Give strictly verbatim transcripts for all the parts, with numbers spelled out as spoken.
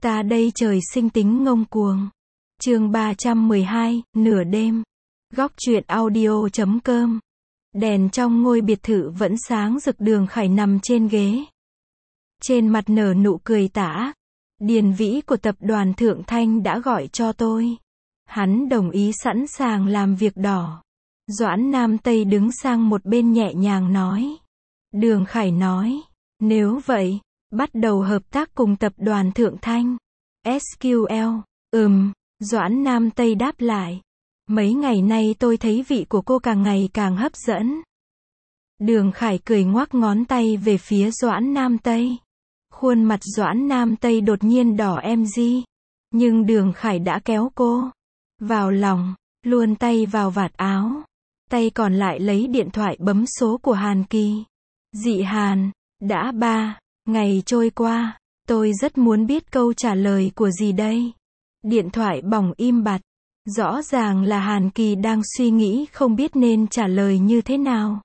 Ta đây trời sinh tính ngông cuồng. Chương ba trăm mười hai, nửa đêm. Góc truyện audio chấm com. Đèn trong ngôi biệt thự vẫn sáng rực. Đường Khải nằm trên ghế. Trên mặt nở nụ cười tả. Điền Vĩ của tập đoàn Thượng Thanh đã gọi cho tôi. Hắn đồng ý sẵn sàng làm việc đỏ. Doãn Nam Tây đứng sang một bên nhẹ nhàng nói. Đường Khải nói, nếu vậy, bắt đầu hợp tác cùng tập đoàn Thượng Thanh. ét quy lờ, ừm, Doãn Nam Tây đáp lại. Mấy ngày nay tôi thấy vị của cô càng ngày càng hấp dẫn. Đường Khải cười ngoắc ngón tay về phía Doãn Nam Tây. Khuôn mặt Doãn Nam Tây đột nhiên đỏ em di. Nhưng Đường Khải đã kéo cô vào lòng, luồn tay vào vạt áo. Tay còn lại lấy điện thoại bấm số của Hàn Kỳ. Dị Hàn, đã ba ngày trôi qua, tôi rất muốn biết câu trả lời của gì đây. Điện thoại bỏng im bặt. Rõ ràng là Hàn Kỳ đang suy nghĩ không biết nên trả lời như thế nào.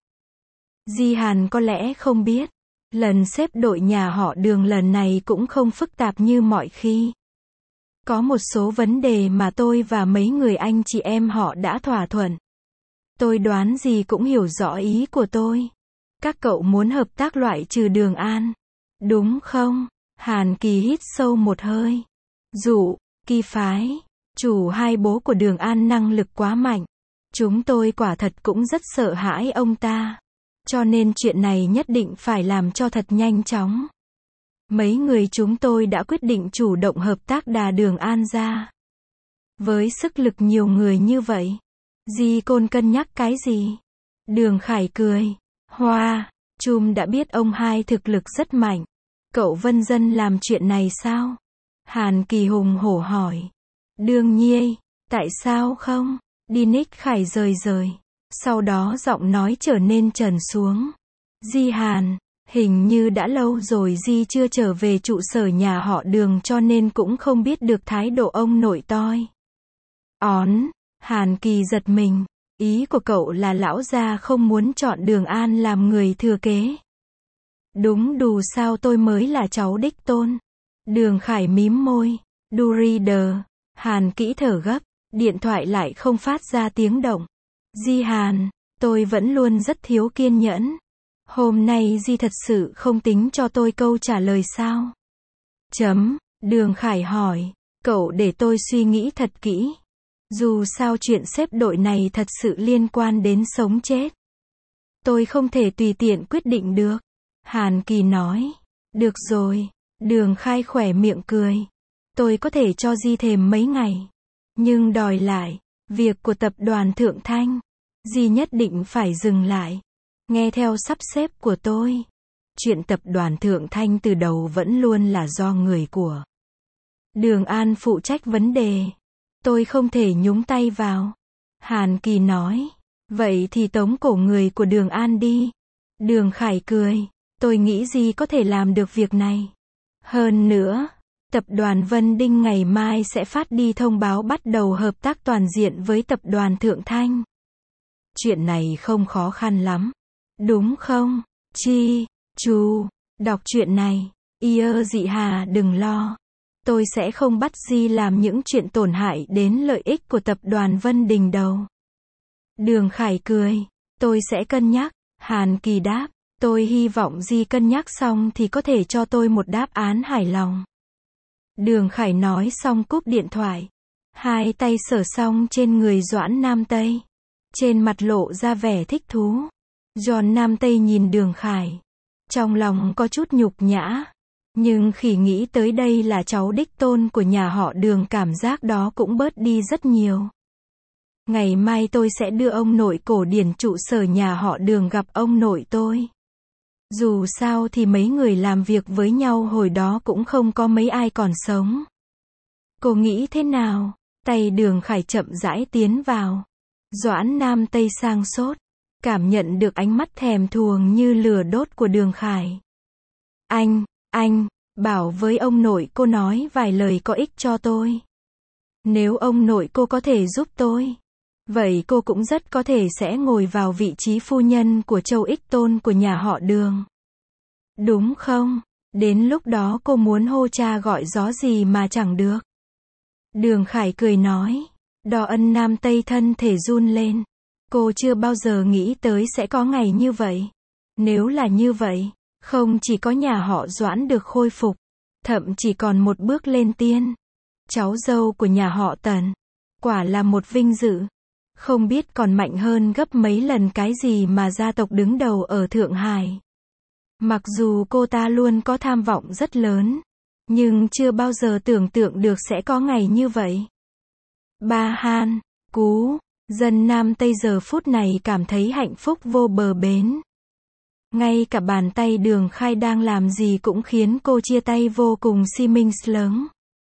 Di Hàn có lẽ không biết. Lần xếp đội nhà họ Đường lần này cũng không phức tạp như mọi khi. Có một số vấn đề mà tôi và mấy người anh chị em họ đã thỏa thuận. Tôi đoán gì cũng hiểu rõ ý của tôi. Các cậu muốn hợp tác loại trừ Đường An, đúng không? Hàn Kỳ hít sâu một hơi. Dụ, Kỳ phái, chủ hai bố của Đường An năng lực quá mạnh. Chúng tôi quả thật cũng rất sợ hãi ông ta. Cho nên chuyện này nhất định phải làm cho thật nhanh chóng. Mấy người chúng tôi đã quyết định chủ động hợp tác đà Đường An ra. Với sức lực nhiều người như vậy, Di Côn cân nhắc cái gì? Đường Khải cười. Hoa, Chum đã biết ông hai thực lực rất mạnh. Cậu Vân Dân làm chuyện này sao? Hàn Kỳ hùng hổ hỏi. Đương nhiên, tại sao không? Đi Nick Khải rời rời. Sau đó giọng nói trở nên trầm xuống. Di Hàn, hình như đã lâu rồi Di chưa trở về trụ sở nhà họ Đường cho nên cũng không biết được thái độ ông nội tôi. Ón, Hàn Kỳ giật mình. Ý của cậu là lão gia không muốn chọn Đường An làm người thừa kế. Đúng đủ sao tôi mới là cháu đích tôn. Đường Khải mím môi. Du reader. Hàn Kỹ thở gấp. Điện thoại lại không phát ra tiếng động. Di Hàn, tôi vẫn luôn rất thiếu kiên nhẫn. Hôm nay Di thật sự không tính cho tôi câu trả lời sao? Chấm. Đường Khải hỏi. Cậu để tôi suy nghĩ thật kỹ. Dù sao chuyện xếp đội này thật sự liên quan đến sống chết. Tôi không thể tùy tiện quyết định được. Hàn Kỳ nói. Được rồi. Đường Khai khỏe miệng cười. Tôi có thể cho Di thêm mấy ngày. Nhưng đòi lại, việc của tập đoàn Thượng Thanh, Di nhất định phải dừng lại. Nghe theo sắp xếp của tôi. Chuyện tập đoàn Thượng Thanh từ đầu vẫn luôn là do người của Đường An phụ trách vấn đề. Tôi không thể nhúng tay vào. Hàn Kỳ nói. Vậy thì tống cổ người của Đường An đi. Đường Khải cười. Tôi nghĩ Di có thể làm được việc này. Hơn nữa, tập đoàn Vân Đinh ngày mai sẽ phát đi thông báo bắt đầu hợp tác toàn diện với tập đoàn Thượng Thanh. Chuyện này không khó khăn lắm. Đúng không? Chi, chú, đọc chuyện này. Ia Dị Hà đừng lo. Tôi sẽ không bắt Di làm những chuyện tổn hại đến lợi ích của tập đoàn Vân Đình đâu. Đường Khải cười. Tôi sẽ cân nhắc. Hàn Kỳ đáp. Tôi hy vọng Di cân nhắc xong thì có thể cho tôi một đáp án hài lòng. Đường Khải nói xong cúp điện thoại. Hai tay sờ xong trên người Doãn Nam Tây. Trên mặt lộ ra vẻ thích thú. John Nam Tây nhìn Đường Khải. Trong lòng có chút nhục nhã. Nhưng khi nghĩ tới đây là cháu đích tôn của nhà họ Đường cảm giác đó cũng bớt đi rất nhiều. Ngày mai tôi sẽ đưa ông nội cổ điển trụ sở nhà họ Đường gặp ông nội tôi. Dù sao thì mấy người làm việc với nhau hồi đó cũng không có mấy ai còn sống. Cô nghĩ thế nào? Tay Đường Khải chậm rãi tiến vào. Doãn Nam Tây sang sốt. Cảm nhận được ánh mắt thèm thuồng như lửa đốt của Đường Khải. Anh, anh, bảo với ông nội cô nói vài lời có ích cho tôi. Nếu ông nội cô có thể giúp tôi, vậy cô cũng rất có thể sẽ ngồi vào vị trí phu nhân của Châu Ích Tôn của nhà họ Đường. Đúng không? Đến lúc đó cô muốn hô cha gọi gió gì mà chẳng được. Đường Khải cười nói. Đo Ân Nam Tây thân thể run lên. Cô chưa bao giờ nghĩ tới sẽ có ngày như vậy. Nếu là như vậy, không chỉ có nhà họ Doãn được khôi phục, thậm chỉ còn một bước lên tiên. Cháu dâu của nhà họ Tần. Quả là một vinh dự. Không biết còn mạnh hơn gấp mấy lần cái gì mà gia tộc đứng đầu ở Thượng Hải. Mặc dù cô ta luôn có tham vọng rất lớn, nhưng chưa bao giờ tưởng tượng được sẽ có ngày như vậy. Ba Han, Cú, dân Nam Tây giờ phút này cảm thấy hạnh phúc vô bờ bến. Ngay cả bàn tay Đường Khai đang làm gì cũng khiến cô chia tay vô cùng si minh lớn.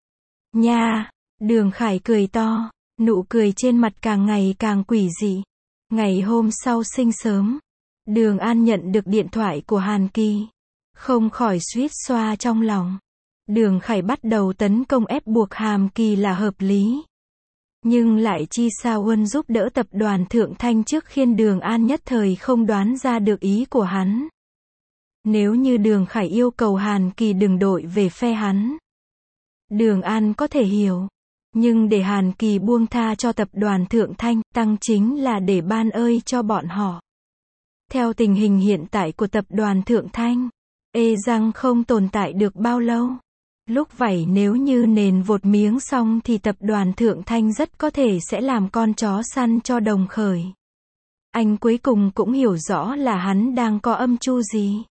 Nha, Đường Khải cười to, nụ cười trên mặt càng ngày càng quỷ dị. Ngày hôm sau sinh sớm, Đường An nhận được điện thoại của Hàn Kỳ. Không khỏi suýt xoa trong lòng. Đường Khải bắt đầu tấn công ép buộc Hàn Kỳ là hợp lý. Nhưng lại chi sao Huân giúp đỡ tập đoàn Thượng Thanh trước khiên Đường An nhất thời không đoán ra được ý của hắn. Nếu như Đường Khải yêu cầu Hàn Kỳ đừng đội về phe hắn, Đường An có thể hiểu. Nhưng để Hàn Kỳ buông tha cho tập đoàn Thượng Thanh, tăng chính là để ban ơi cho bọn họ. Theo tình hình hiện tại của tập đoàn Thượng Thanh, e rằng không tồn tại được bao lâu. Lúc vậy nếu như nền vột miếng xong thì tập đoàn Thượng Thanh rất có thể sẽ làm con chó săn cho Đồng Khởi. Anh cuối cùng cũng hiểu rõ là hắn đang có âm mưu gì.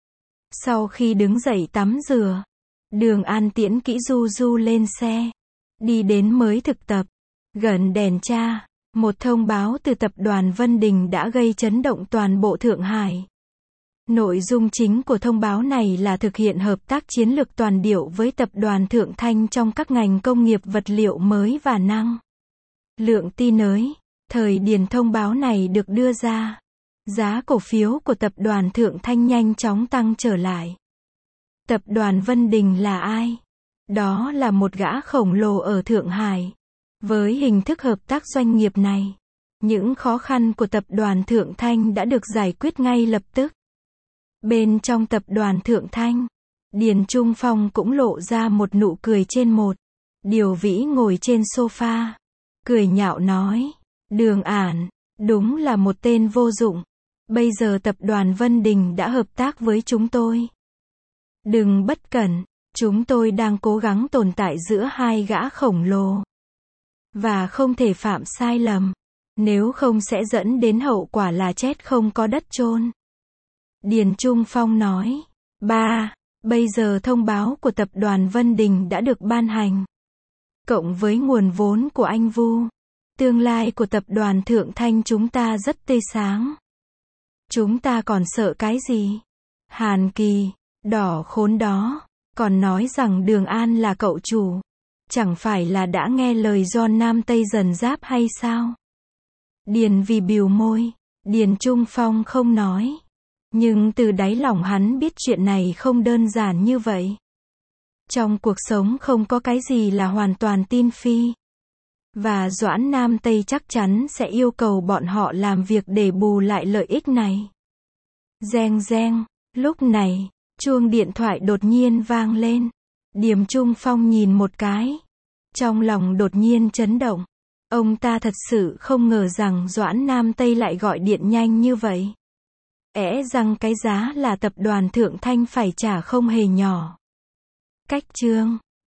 Sau khi đứng dậy tắm rửa, Đường An tiễn Kỷ Du Du lên xe, đi đến mới thực tập. Gần đèn tra, một thông báo từ tập đoàn Vân Đình đã gây chấn động toàn bộ Thượng Hải. Nội dung chính của thông báo này là thực hiện hợp tác chiến lược toàn điệu với tập đoàn Thượng Thanh trong các ngành công nghiệp vật liệu mới và năng lượng tin ới. Thời điểm thông báo này được đưa ra, giá cổ phiếu của tập đoàn Thượng Thanh nhanh chóng tăng trở lại. Tập đoàn Vân Đình là ai? Đó là một gã khổng lồ ở Thượng Hải. Với hình thức hợp tác doanh nghiệp này, những khó khăn của tập đoàn Thượng Thanh đã được giải quyết ngay lập tức. Bên trong tập đoàn Thượng Thanh, Điền Trung Phong cũng lộ ra một nụ cười trên một. Điều Vĩ ngồi trên sofa, cười nhạo nói, Đường Ản, đúng là một tên vô dụng. Bây giờ tập đoàn Vân Đình đã hợp tác với chúng tôi. Đừng bất cẩn, chúng tôi đang cố gắng tồn tại giữa hai gã khổng lồ. Và không thể phạm sai lầm, nếu không sẽ dẫn đến hậu quả là chết không có đất chôn. Điền Trung Phong nói, ba, bây giờ thông báo của tập đoàn Vân Đình đã được ban hành. Cộng với nguồn vốn của anh Vu, tương lai của tập đoàn Thượng Thanh chúng ta rất tươi sáng. Chúng ta còn sợ cái gì? Hàn Kỳ, đỏ khốn đó, còn nói rằng Đường An là cậu chủ. Chẳng phải là đã nghe lời John Nam Tây dần giáp hay sao? Điền vì bìu môi, Điền Trung Phong không nói. Nhưng từ đáy lòng hắn biết chuyện này không đơn giản như vậy. Trong cuộc sống không có cái gì là hoàn toàn tin phi. Và Doãn Nam Tây chắc chắn sẽ yêu cầu bọn họ làm việc để bù lại lợi ích này. Reng reng, lúc này, chuông điện thoại đột nhiên vang lên. Điềm Trung Phong nhìn một cái. Trong lòng đột nhiên chấn động. Ông ta thật sự không ngờ rằng Doãn Nam Tây lại gọi điện nhanh như vậy. É rằng cái giá là tập đoàn Thượng Thanh phải trả không hề nhỏ. Cách chương